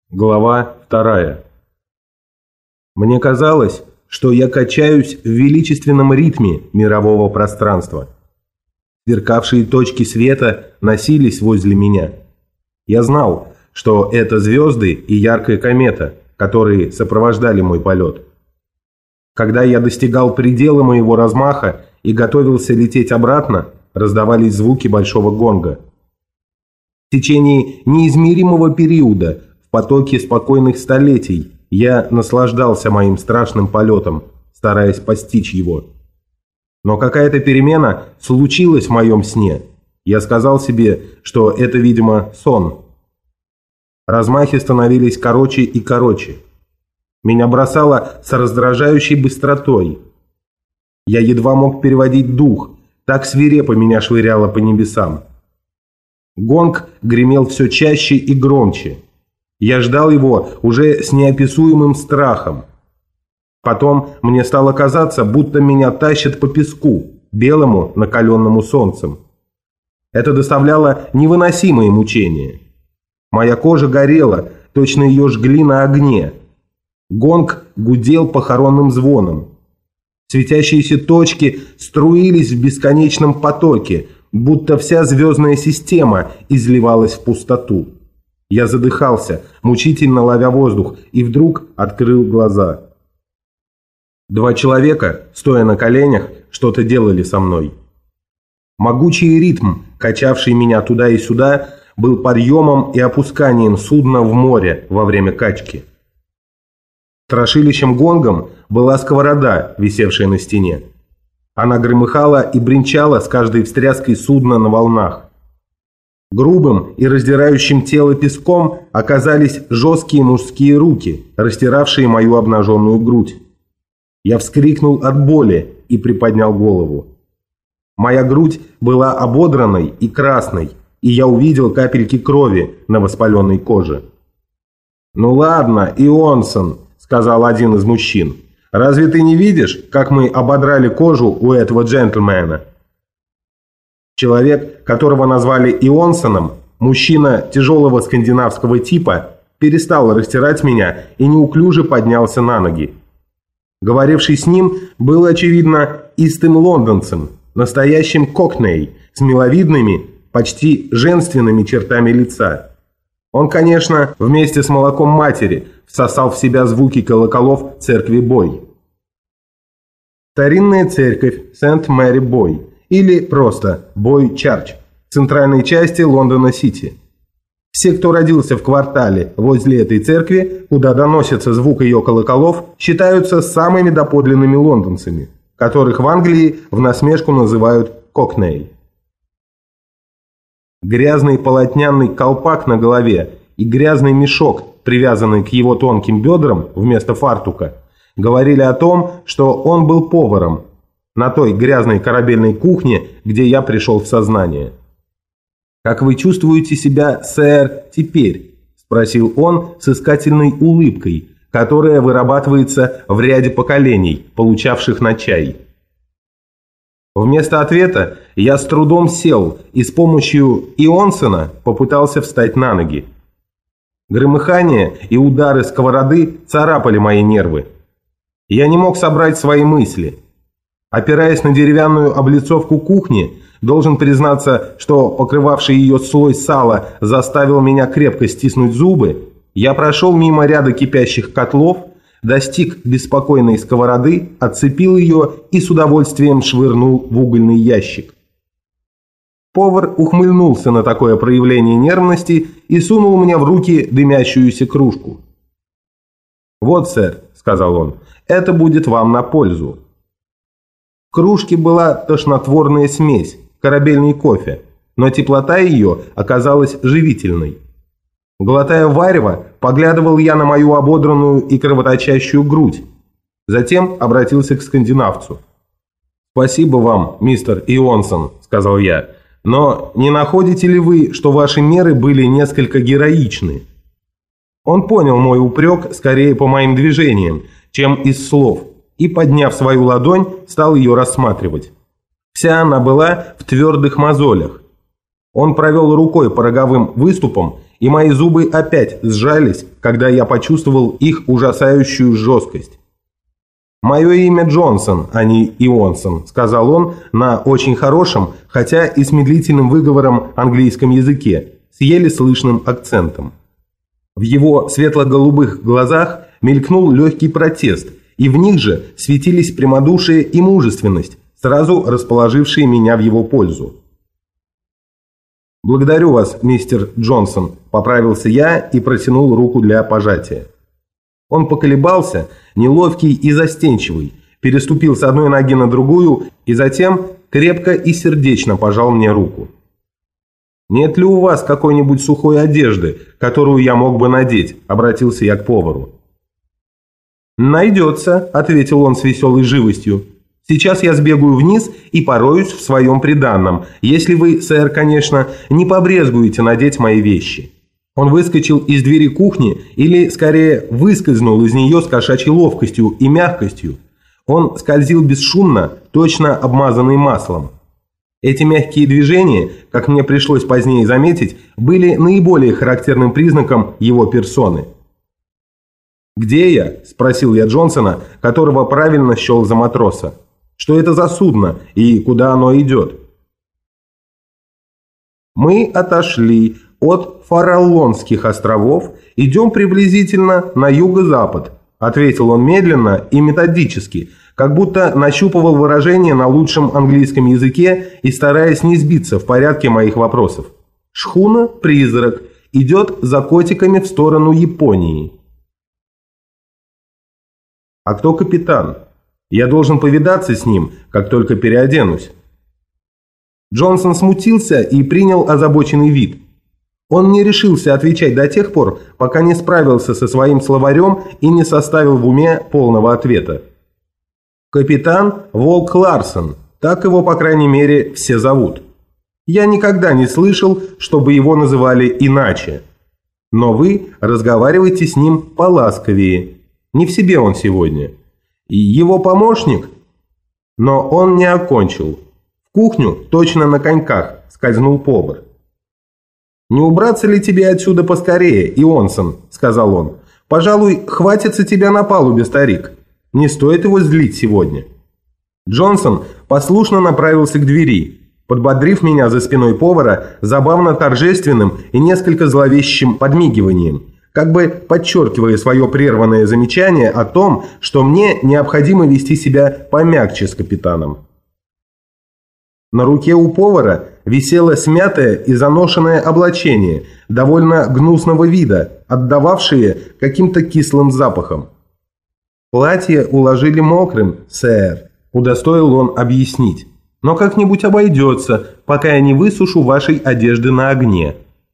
Глава 2. Мне казалось, что я качаюсь в величественном ритме мирового пространства. Сверкавшие точки света носились возле меня. Я знал, что это звезды и яркая комета, которые сопровождали мой полет. Когда я достигал предела моего размаха и готовился лететь обратно, раздавались звуки большого гонга. В течение неизмеримого периода, в потоке спокойных столетий, я наслаждался моим страшным полетом, стараясь постичь его. Но какая-то перемена случилась в моем сне. Я сказал себе, что это, видимо, сон. Размахи становились короче и короче. Меня бросало с раздражающей быстротой. Я едва мог переводить дух, так свирепо меня швыряло по небесам. Гонг гремел все чаще и громче. Я ждал его уже с неописуемым страхом. Потом мне стало казаться, будто меня тащат по песку, белому, накаленному солнцем. Это доставляло невыносимые мучения. Моя кожа горела, точно ее жгли на огне. Гонг гудел похоронным звоном. Светящиеся точки струились в бесконечном потоке, будто вся звездная система изливалась в пустоту. Я задыхался, мучительно ловя воздух, и вдруг открыл глаза. Два человека, стоя на коленях, что-то делали со мной. Могучий ритм, качавший меня туда и сюда, был подъемом и опусканием судна в море во время качки. Страшилищем гонгом была сковорода, висевшая на стене. Она громыхала и бренчала с каждой встряской судна на волнах. Грубым и раздирающим тело песком оказались жесткие мужские руки, растиравшие мою обнаженную грудь. Я вскрикнул от боли и приподнял голову. Моя грудь была ободранной и красной, и я увидел капельки крови на воспаленной коже. «Ну ладно, Ионсон», — сказал один из мужчин, — «разве ты не видишь, как мы ободрали кожу у этого джентльмена?» Человек, которого назвали Ионсоном, мужчина тяжелого скандинавского типа, перестал растирать меня и неуклюже поднялся на ноги. Говоривший с ним был, очевидно, истым лондонцем, настоящим кокней, с миловидными, почти женственными чертами лица. Он, конечно, вместе с молоком матери всосал в себя звуки колоколов церкви Бой. Старинная церковь Сент-Мэри-Бой, или просто Бой-Чарч, в центральной части Лондона-Сити. Все, кто родился в квартале возле этой церкви, куда доносится звук ее колоколов, считаются самыми доподлинными лондонцами, которых в Англии в насмешку называют кокней. Грязный полотняный колпак на голове и грязный мешок, привязанный к его тонким бедрам вместо фартука, говорили о том, что он был поваром на той грязной корабельной кухне, где я пришел в сознание. «Как вы чувствуете себя, сэр, теперь?» – спросил он с искательной улыбкой, которая вырабатывается в ряде поколений, получавших на чай. Вместо ответа я с трудом сел и с помощью Ионсона попытался встать на ноги. Громыхание и удары сковороды царапали мои нервы. Я не мог собрать свои мысли. Опираясь на деревянную облицовку кухни, должен признаться, что покрывавший ее слой сала заставил меня крепко стиснуть зубы, я прошел мимо ряда кипящих котлов, достиг беспокойной сковороды, отцепил ее и с удовольствием швырнул в угольный ящик. Повар ухмыльнулся на такое проявление нервности и сунул мне в руки дымящуюся кружку. «Вот, сэр», — сказал он, — «это будет вам на пользу». В кружке была тошнотворная смесь, корабельный кофе, но теплота ее оказалась живительной. Глотая варево, поглядывал я на мою ободранную и кровоточащую грудь. Затем обратился к скандинавцу. «Спасибо вам, мистер Ионсон», — сказал я, — «но не находите ли вы, что ваши меры были несколько героичны?» Он понял мой упрек скорее по моим движениям, чем из слов, и, подняв свою ладонь, стал ее рассматривать. Вся она была в твердых мозолях. Он провел рукой по роговым выступам и мои зубы опять сжались, когда я почувствовал их ужасающую жесткость. «Мое имя Джонсон, а не Ионсон», — сказал он на очень хорошем, хотя и с медлительным выговором английском языке, с еле слышным акцентом. В его светло-голубых глазах мелькнул легкий протест, и в них же светились прямодушие и мужественность, сразу расположившие меня в его пользу. «Благодарю вас, мистер Джонсон», — поправился я и протянул руку для пожатия. Он поколебался, неловкий и застенчивый, переступил с одной ноги на другую и затем крепко и сердечно пожал мне руку. «Нет ли у вас какой-нибудь сухой одежды, которую я мог бы надеть?» – обратился я к повару. «Найдется», – ответил он с веселой живостью. «Сейчас я сбегаю вниз и пороюсь в своем приданном, если вы, сэр, конечно, не побрезгуете надеть мои вещи». Он выскочил из двери кухни, или, скорее, выскользнул из нее с кошачьей ловкостью и мягкостью. Он скользил бесшумно, точно обмазанный маслом. Эти мягкие движения, как мне пришлось позднее заметить, были наиболее характерным признаком его персоны. «Где я?» – спросил я Джонсона, которого правильно счел за матроса. «Что это за судно и куда оно идет?» «Мы отошли от Фараллонских островов, идем приблизительно на юго-запад», – ответил он медленно и методически, как будто нащупывал выражение на лучшем английском языке и стараясь не сбиться в порядке моих вопросов. «Шхуна «Призрак» идет за котиками в сторону Японии». «А кто капитан? Я должен повидаться с ним, как только переоденусь». Джонсон смутился и принял озабоченный вид. Он не решился отвечать до тех пор, пока не справился со своим словарем и не составил в уме полного ответа. «Капитан Волк Ларсон, так его, по крайней мере, все зовут. Я никогда не слышал, чтобы его называли иначе. Но вы разговариваете с ним поласковее. Не в себе он сегодня. И его помощник?» Но он не окончил. В кухню, точно на коньках, скользнул повар. «Не убраться ли тебе отсюда поскорее, Ионсон?» – сказал он. «Пожалуй, хватится тебя на палубе, старик. Не стоит его злить сегодня». Джонсон послушно направился к двери, подбодрив меня за спиной повара забавно торжественным и несколько зловещим подмигиванием, как бы подчеркивая свое прерванное замечание о том, что мне необходимо вести себя помягче с капитаном. На руке у повара висело смятое и заношенное облачение, довольно гнусного вида, отдававшее каким-то кислым запахом. «Платье уложили мокрым, сэр», – удостоил он объяснить. «Но как-нибудь обойдется, пока я не высушу вашей одежды на огне».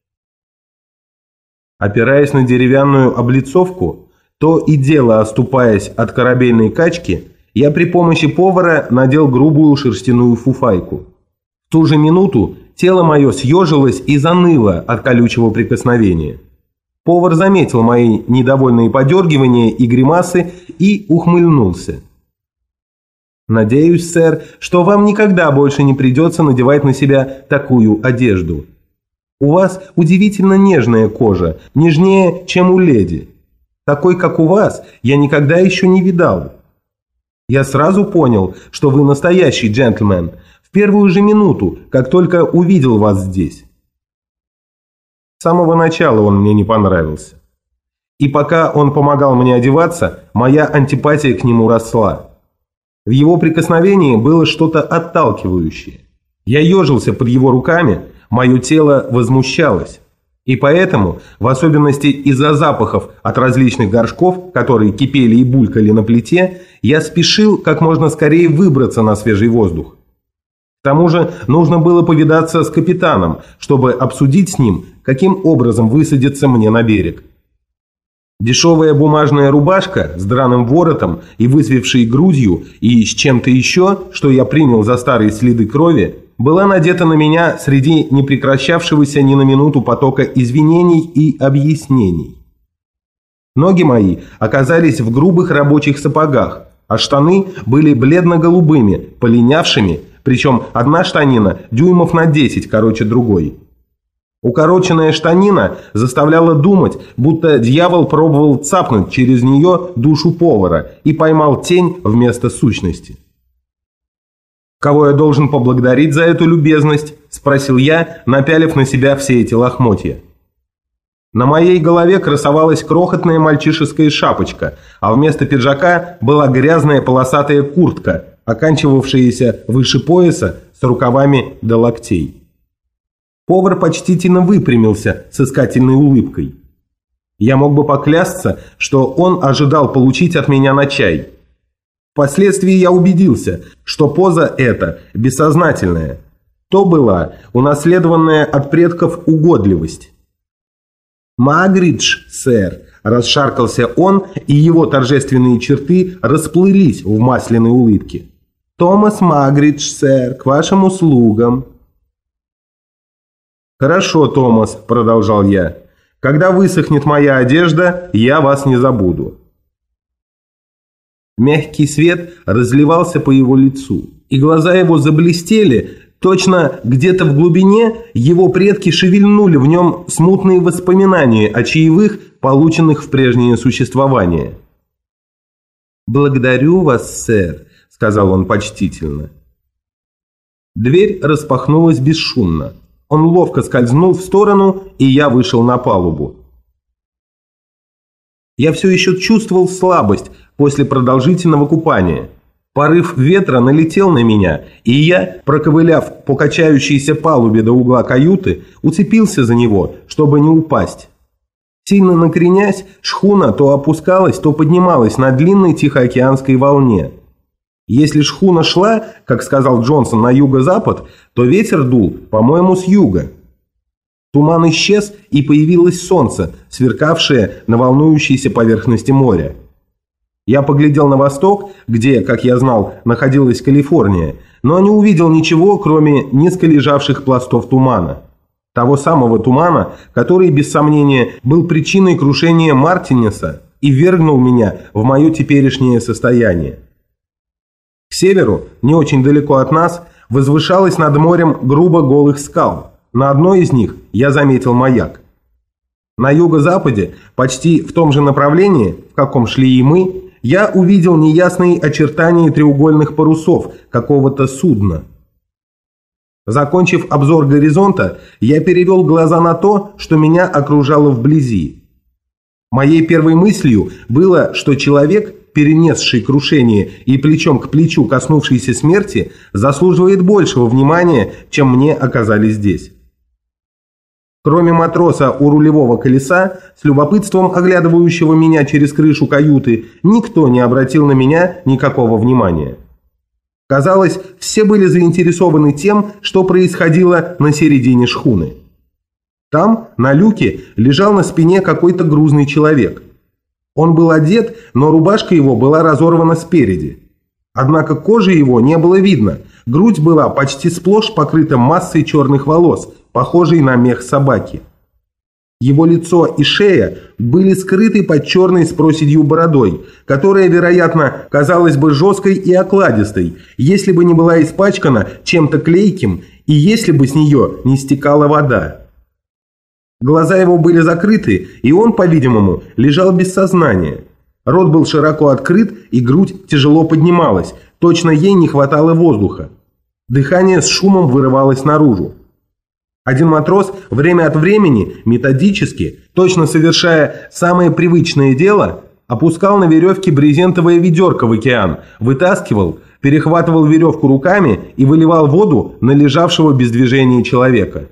Опираясь на деревянную облицовку, то и дело оступаясь от корабельной качки, я при помощи повара надел грубую шерстяную фуфайку. В ту же минуту тело мое съежилось и заныло от колючего прикосновения. Повар заметил мои недовольные подергивания и гримасы и ухмыльнулся. «Надеюсь, сэр, что вам никогда больше не придется надевать на себя такую одежду. У вас удивительно нежная кожа, нежнее, чем у леди. Такой, как у вас, я никогда еще не видал. Я сразу понял, что вы настоящий джентльмен, в первую же минуту, как только увидел вас здесь». С самого начала он мне не понравился. И пока он помогал мне одеваться, моя антипатия к нему росла. В его прикосновении было что-то отталкивающее. Я ежился под его руками, мое тело возмущалось. И поэтому, в особенности из-за запахов от различных горшков, которые кипели и булькали на плите, я спешил как можно скорее выбраться на свежий воздух. К тому же нужно было повидаться с капитаном, чтобы обсудить с ним, каким образом высадиться мне на берег. Дешевая бумажная рубашка с драным воротом и высвившей грудью и с чем-то еще, что я принял за старые следы крови, была надета на меня среди непрекращавшегося ни на минуту потока извинений и объяснений. Ноги мои оказались в грубых рабочих сапогах, а штаны были бледно-голубыми, полинявшими, причем одна штанина дюймов на 10 короче другой. Укороченная штанина заставляла думать, будто дьявол пробовал цапнуть через нее душу повара и поймал тень вместо сущности. «Кого я должен поблагодарить за эту любезность?» – спросил я, напялив на себя все эти лохмотья. На моей голове красовалась крохотная мальчишеская шапочка, а вместо пиджака была грязная полосатая куртка, оканчивавшаяся выше пояса с рукавами до локтей. Повар почтительно выпрямился с искательной улыбкой. Я мог бы поклясться, что он ожидал получить от меня на чай. Впоследствии я убедился, что поза эта бессознательная. То была унаследованная от предков угодливость. «Магридж, сэр», – расшаркался он, и его торжественные черты расплылись в масляной улыбке. «Томас Магридж, сэр, к вашим услугам». «Хорошо, Томас», – продолжал я. «Когда высохнет моя одежда, я вас не забуду». Мягкий свет разливался по его лицу, и глаза его заблестели, точно где-то в глубине его предки шевельнули в нем смутные воспоминания о чаевых, полученных в прежнее существование. «Благодарю вас, сэр», – сказал он почтительно. Дверь распахнулась бесшумно. Он ловко скользнул в сторону, и я вышел на палубу. Я все еще чувствовал слабость после продолжительного купания. Порыв ветра налетел на меня, и я, проковыляв по качающейся палубе до угла каюты, уцепился за него, чтобы не упасть. Сильно накренясь, шхуна то опускалась, то поднималась на длинной тихоокеанской волне. Если шхуна шла, как сказал Джонсон, на юго-запад, то ветер дул, по-моему, с юга. Туман исчез, и появилось солнце, сверкавшее на волнующейся поверхности моря. Я поглядел на восток, где, как я знал, находилась Калифорния, но не увидел ничего, кроме низко лежавших пластов тумана. Того самого тумана, который, без сомнения, был причиной крушения Мартинеса и ввергнул меня в мое теперешнее состояние. К северу, не очень далеко от нас, возвышалась над морем грубо голых скал. На одной из них я заметил маяк. На юго-западе, почти в том же направлении, в каком шли и мы, я увидел неясные очертания треугольных парусов какого-то судна. Закончив обзор горизонта, я перевел глаза на то, что меня окружало вблизи. Моей первой мыслью было, что человек, перенесший крушение и плечом к плечу коснувшийся смерти, заслуживает большего внимания, чем мне оказали здесь. Кроме матроса у рулевого колеса, с любопытством оглядывающего меня через крышу каюты, никто не обратил на меня никакого внимания. Казалось, все были заинтересованы тем, что происходило на середине шхуны. Там, на люке, лежал на спине какой-то грузный человек. Он был одет, но рубашка его была разорвана спереди. Однако кожи его не было видно, грудь была почти сплошь покрыта массой черных волос, похожей на мех собаки. Его лицо и шея были скрыты под черной с проседью бородой, которая, вероятно, казалась бы жесткой и окладистой, если бы не была испачкана чем-то клейким и если бы с нее не стекала вода. Глаза его были закрыты, и он, по-видимому, лежал без сознания. Рот был широко открыт, и грудь тяжело поднималась, точно ей не хватало воздуха. Дыхание с шумом вырывалось наружу. Один матрос время от времени, методически, точно совершая самое привычное дело, опускал на веревке брезентовое ведерко в океан, вытаскивал, перехватывал веревку руками и выливал воду на лежавшего без движения человека.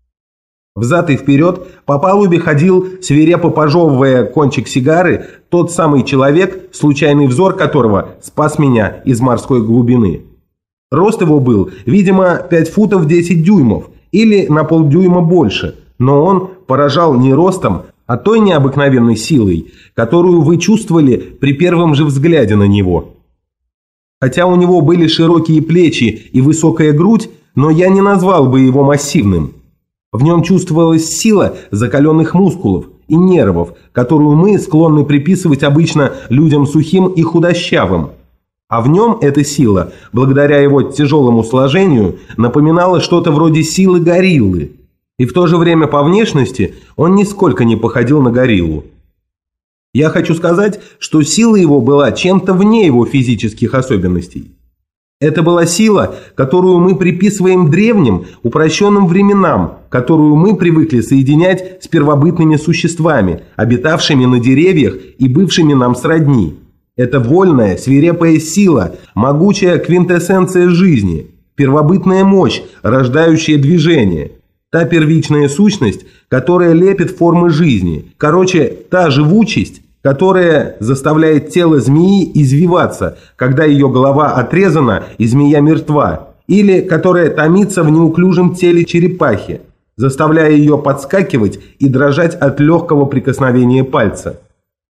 Взад и вперед по палубе ходил, свирепо пожевывая кончик сигары, тот самый человек, случайный взор которого спас меня из морской глубины. Рост его был, видимо, 5 футов 10 дюймов или на полдюйма больше, но он поражал не ростом, а той необыкновенной силой, которую вы чувствовали при первом же взгляде на него. Хотя у него были широкие плечи и высокая грудь, но я не назвал бы его массивным. В нем чувствовалась сила закаленных мускулов и нервов, которую мы склонны приписывать обычно людям сухим и худощавым. А в нем эта сила, благодаря его тяжелому сложению, напоминала что-то вроде силы гориллы. И в то же время по внешности он нисколько не походил на гориллу. Я хочу сказать, что сила его была чем-то вне его физических особенностей. Это была сила, которую мы приписываем древним, упрощенным временам, которую мы привыкли соединять с первобытными существами, обитавшими на деревьях и бывшими нам сродни. Это вольная, свирепая сила, могучая квинтэссенция жизни, первобытная мощь, рождающая движение, та первичная сущность, которая лепит формы жизни, короче, та живучесть, которая заставляет тело змеи извиваться, когда ее голова отрезана и змея мертва, или которая томится в неуклюжем теле черепахи, заставляя ее подскакивать и дрожать от легкого прикосновения пальца.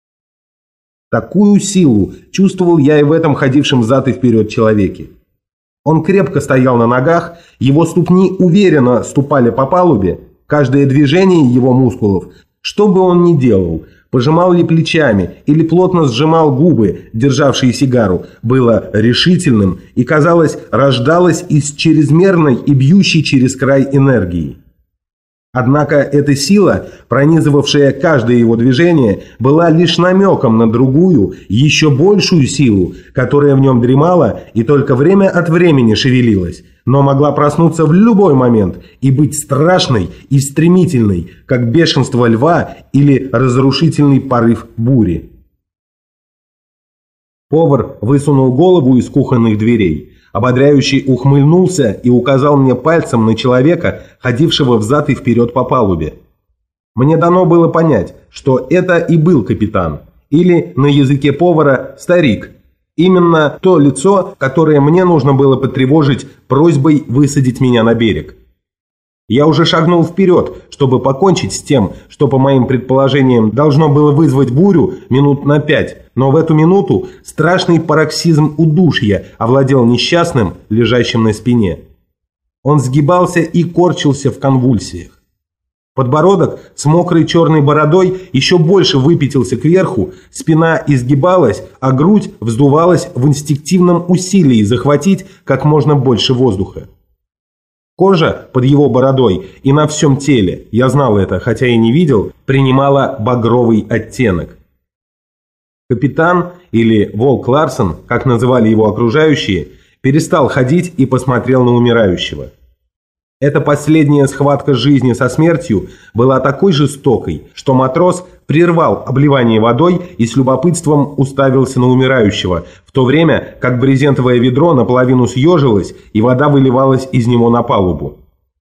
Такую силу чувствовал я и в этом ходившем взад и вперед человеке. Он крепко стоял на ногах, его ступни уверенно ступали по палубе, каждое движение его мускулов, что бы он ни делал, пожимал ли плечами или плотно сжимал губы, державшие сигару, было решительным и, казалось, рождалось из чрезмерной и бьющей через край энергии. Однако эта сила, пронизывавшая каждое его движение, была лишь намеком на другую, еще большую силу, которая в нем дремала и только время от времени шевелилась, но могла проснуться в любой момент и быть страшной и стремительной, как бешенство льва или разрушительный порыв бури. Повар высунул голову из кухонных дверей, ободряюще ухмыльнулся и указал мне пальцем на человека, ходившего взад и вперед по палубе. Мне дано было понять, что это и был капитан, или на языке повара старик, именно то лицо, которое мне нужно было потревожить просьбой высадить меня на берег. Я уже шагнул вперед, чтобы покончить с тем, что, по моим предположениям, должно было вызвать бурю минут на 5, но в эту минуту страшный пароксизм удушья овладел несчастным, лежащим на спине. Он сгибался и корчился в конвульсиях. Подбородок с мокрой черной бородой еще больше выпятился кверху, спина изгибалась, а грудь вздувалась в инстинктивном усилии захватить как можно больше воздуха. Кожа под его бородой и на всем теле, я знал это, хотя и не видел, принимала багровый оттенок. Капитан, или Волк Ларсен, как называли его окружающие, перестал ходить и посмотрел на умирающего. Эта последняя схватка жизни со смертью была такой жестокой, что матрос прервал обливание водой и с любопытством уставился на умирающего, в то время как брезентовое ведро наполовину съежилось и вода выливалась из него на палубу.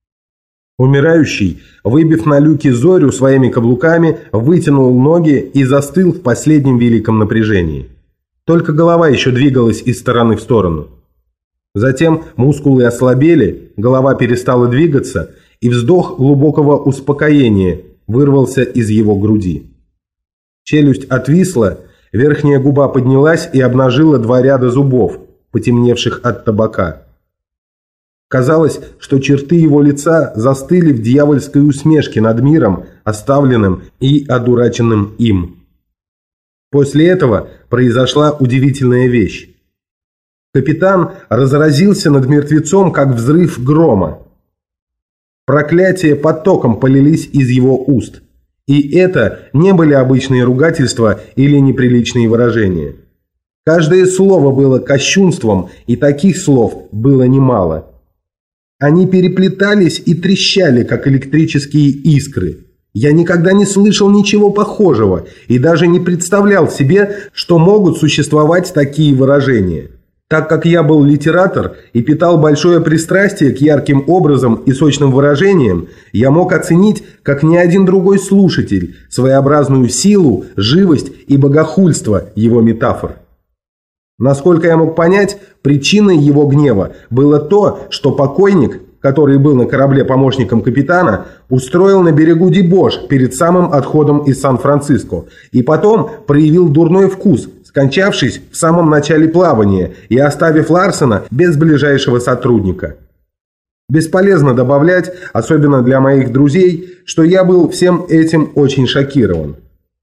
Умирающий, выбив на люке зорю своими каблуками, вытянул ноги и застыл в последнем великом напряжении. Только голова еще двигалась из стороны в сторону. Затем мускулы ослабели, голова перестала двигаться, и вздох глубокого успокоения вырвался из его груди. Челюсть отвисла, верхняя губа поднялась и обнажила 2 ряда зубов, потемневших от табака. Казалось, что черты его лица застыли в дьявольской усмешке над миром, оставленным и одураченным им. После этого произошла удивительная вещь. Капитан разразился над мертвецом, как взрыв грома. Проклятия потоком полились из его уст. И это не были обычные ругательства или неприличные выражения. Каждое слово было кощунством, и таких слов было немало. Они переплетались и трещали, как электрические искры. Я никогда не слышал ничего похожего и даже не представлял себе, что могут существовать такие выражения. Так как я был литератор и питал большое пристрастие к ярким образам и сочным выражениям, я мог оценить, как ни один другой слушатель, своеобразную силу, живость и богохульство его метафор. Насколько я мог понять, причиной его гнева было то, что покойник, который был на корабле помощником капитана, устроил на берегу дебош перед самым отходом из Сан-Франциско и потом проявил дурной вкус, скончавшись в самом начале плавания и оставив Ларсена без ближайшего сотрудника. Бесполезно добавлять, особенно для моих друзей, что я был всем этим очень шокирован.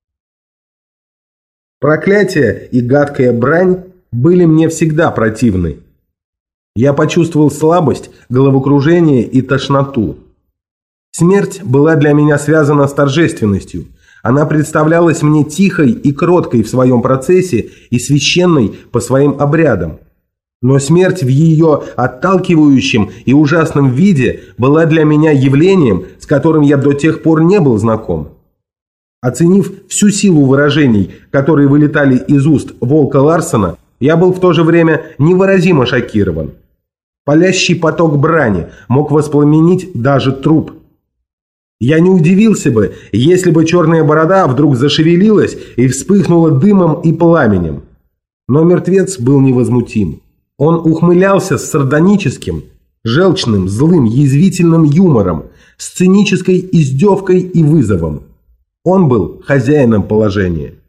Проклятие и гадкая брань были мне всегда противны. Я почувствовал слабость, головокружение и тошноту. Смерть была для меня связана с торжественностью. Она представлялась мне тихой и кроткой в своем процессе и священной по своим обрядам. Но смерть в ее отталкивающем и ужасном виде была для меня явлением, с которым я до тех пор не был знаком. Оценив всю силу выражений, которые вылетали из уст Волка Ларсена, я был в то же время невыразимо шокирован. Палящий поток брани мог воспламенить даже труп. Я не удивился бы, если бы черная борода вдруг зашевелилась и вспыхнула дымом и пламенем. Но мертвец был невозмутим. Он ухмылялся с сардоническим, желчным, злым, язвительным юмором, с цинической издевкой и вызовом. Он был хозяином положения.